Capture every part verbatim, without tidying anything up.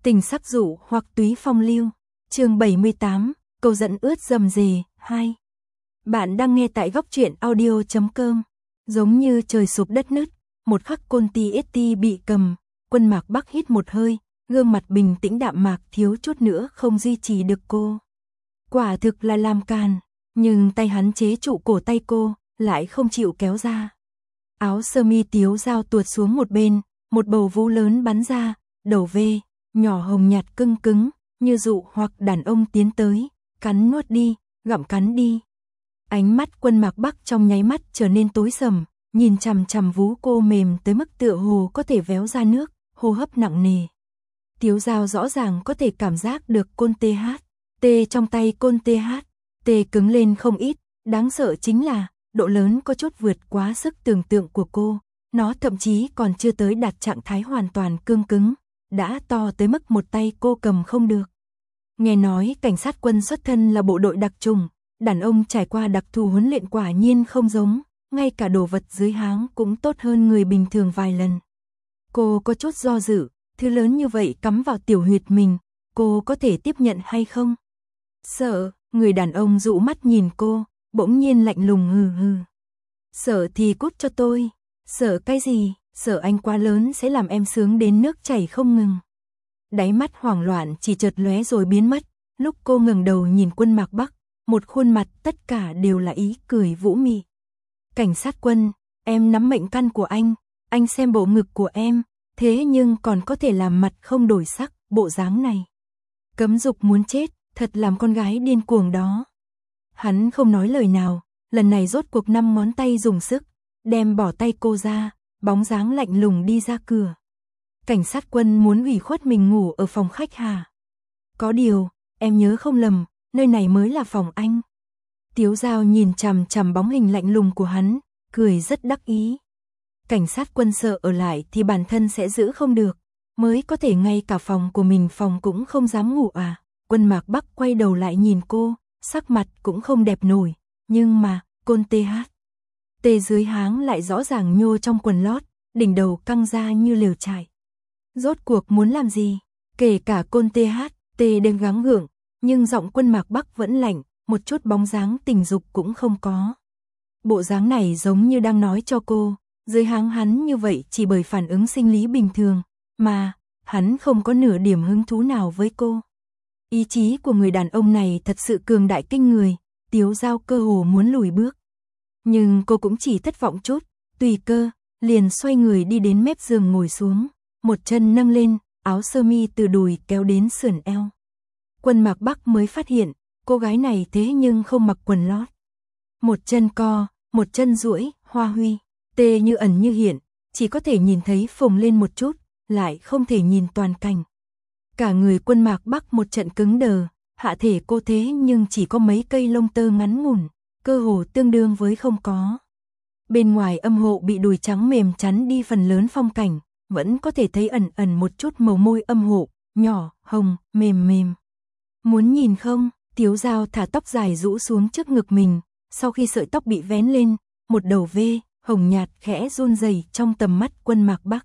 Tình sắc dụ hoặc túy phong lưu. Chương bảy mươi tám, câu dẫn ướt dầm dề, hai. Bạn đang nghe tại góc truyện audio chấm com. Giống như trời sụp đất nứt, một khắc Côn Ti ét ti bị cầm, Quân Mạc Bắc hít một hơi, gương mặt bình tĩnh đạm mạc thiếu chút nữa không duy trì được cô. Quả thực là làm càn, nhưng tay hắn chế trụ cổ tay cô, lại không chịu kéo ra. Áo sơ mi Tiếu Dao tuột xuống một bên, một bầu vú lớn bắn ra, đầu vê, nhỏ hồng nhạt cưng cứng, như dụ hoặc đàn ông tiến tới, cắn nuốt đi, gặm cắn đi. Ánh mắt Quân Mạc Bắc trong nháy mắt trở nên tối sầm, nhìn chằm chằm vú cô mềm tới mức tựa hồ có thể véo ra nước, hô hấp nặng nề. Tiếu Dao rõ ràng có thể cảm giác được côn tê hát, tê trong tay côn tê hát, tê cứng lên không ít, đáng sợ chính là, độ lớn có chút vượt quá sức tưởng tượng của cô, nó thậm chí còn chưa tới đạt trạng thái hoàn toàn cương cứng, đã to tới mức một tay cô cầm không được. Nghe nói cảnh sát quân xuất thân là bộ đội đặc trùng, đàn ông trải qua đặc thù huấn luyện quả nhiên không giống, ngay cả đồ vật dưới háng cũng tốt hơn người bình thường vài lần. Cô có chút do dự, thứ lớn như vậy cắm vào tiểu huyệt mình, cô có thể tiếp nhận hay không? Sợ, người đàn ông dụ mắt nhìn cô, bỗng nhiên lạnh lùng hừ hừ. Sợ thì cút cho tôi, sợ cái gì, sợ anh quá lớn sẽ làm em sướng đến nước chảy không ngừng. Đáy mắt hoảng loạn chỉ chợt lóe rồi biến mất, lúc cô ngẩng đầu nhìn Quân Mạc Bắc, một khuôn mặt tất cả đều là ý cười vũ mị. Cảnh sát quân, em nắm mệnh căn của anh, anh xem bộ ngực của em, thế nhưng còn có thể làm mặt không đổi sắc, bộ dáng này. Cấm dục muốn chết, thật làm con gái điên cuồng đó. Hắn không nói lời nào, lần này rốt cuộc năm ngón tay dùng sức, đem bỏ tay cô ra, bóng dáng lạnh lùng đi ra cửa. Cảnh sát quân muốn ủy khuất mình ngủ ở phòng khách hà. Có điều, em nhớ không lầm, nơi này mới là phòng anh. Tiếu Dao nhìn chằm chằm bóng hình lạnh lùng của hắn, cười rất đắc ý. Cảnh sát quân sợ ở lại thì bản thân sẽ giữ không được, mới có thể ngay cả phòng của mình phòng cũng không dám ngủ à. Quân Mạc Bắc quay đầu lại nhìn cô, sắc mặt cũng không đẹp nổi, nhưng mà, côn tê hát. Tê dưới háng lại rõ ràng nhô trong quần lót, đỉnh đầu căng ra như lều trại. Rốt cuộc muốn làm gì? Kể cả côn tê hát, tê đang gắng gượng, nhưng giọng Quân Mạc Bắc vẫn lạnh, một chút bóng dáng tình dục cũng không có. Bộ dáng này giống như đang nói cho cô, dưới háng hắn như vậy chỉ bởi phản ứng sinh lý bình thường, mà, hắn không có nửa điểm hứng thú nào với cô. Ý chí của người đàn ông này thật sự cường đại kinh người, Tiếu Dao cơ hồ muốn lùi bước. Nhưng cô cũng chỉ thất vọng chút, tùy cơ, liền xoay người đi đến mép giường ngồi xuống, một chân nâng lên, áo sơ mi từ đùi kéo đến sườn eo. Quân Mạc Bắc mới phát hiện, cô gái này thế nhưng không mặc quần lót. Một chân co, một chân duỗi, hoa huy, tê như ẩn như hiện, chỉ có thể nhìn thấy phồng lên một chút, lại không thể nhìn toàn cảnh. Cả người Quân Mạc Bắc một trận cứng đờ, hạ thể cô thế nhưng chỉ có mấy cây lông tơ ngắn ngủn, cơ hồ tương đương với không có. Bên ngoài âm hộ bị đùi trắng mềm chắn đi phần lớn phong cảnh, vẫn có thể thấy ẩn ẩn một chút màu môi âm hộ, nhỏ, hồng, mềm mềm. Muốn nhìn không? Tiếu Dao thả tóc dài rũ xuống trước ngực mình, sau khi sợi tóc bị vén lên, một đầu vê, hồng nhạt khẽ run rẩy trong tầm mắt Quân Mạc Bắc.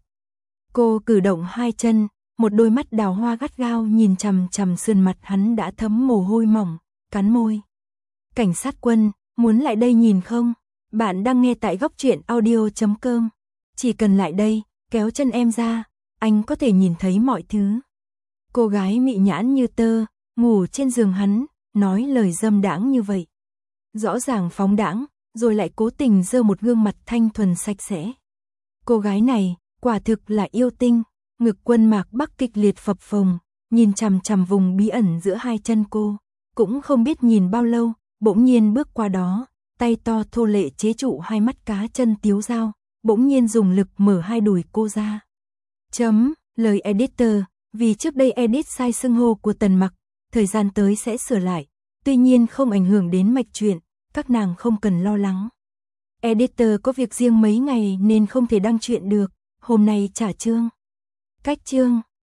Cô cử động hai chân, một đôi mắt đào hoa gắt gao nhìn chằm chằm sườn mặt hắn đã thấm mồ hôi mỏng, cắn môi. Cảnh sát quân, muốn lại đây nhìn không? Bạn đang nghe tại góc truyện audio chấm com. Chỉ cần lại đây, kéo chân em ra, anh có thể nhìn thấy mọi thứ. Cô gái mị nhãn như tơ, ngủ trên giường hắn, nói lời dâm đãng như vậy. Rõ ràng phóng đãng, rồi lại cố tình giơ một gương mặt thanh thuần sạch sẽ. Cô gái này, quả thực là yêu tinh. Ngực Quân Mạc Bắc kịch liệt phập phồng, nhìn chằm chằm vùng bí ẩn giữa hai chân cô, cũng không biết nhìn bao lâu, bỗng nhiên bước qua đó, tay to thô lệ chế trụ hai mắt cá chân Tiếu Dao, bỗng nhiên dùng lực mở hai đùi cô ra. Chấm, lời editor, vì trước đây edit sai xưng hô của Tần Mặc, thời gian tới sẽ sửa lại, tuy nhiên không ảnh hưởng đến mạch truyện, các nàng không cần lo lắng. Editor có việc riêng mấy ngày nên không thể đăng truyện được, hôm nay trả chương. Cách chương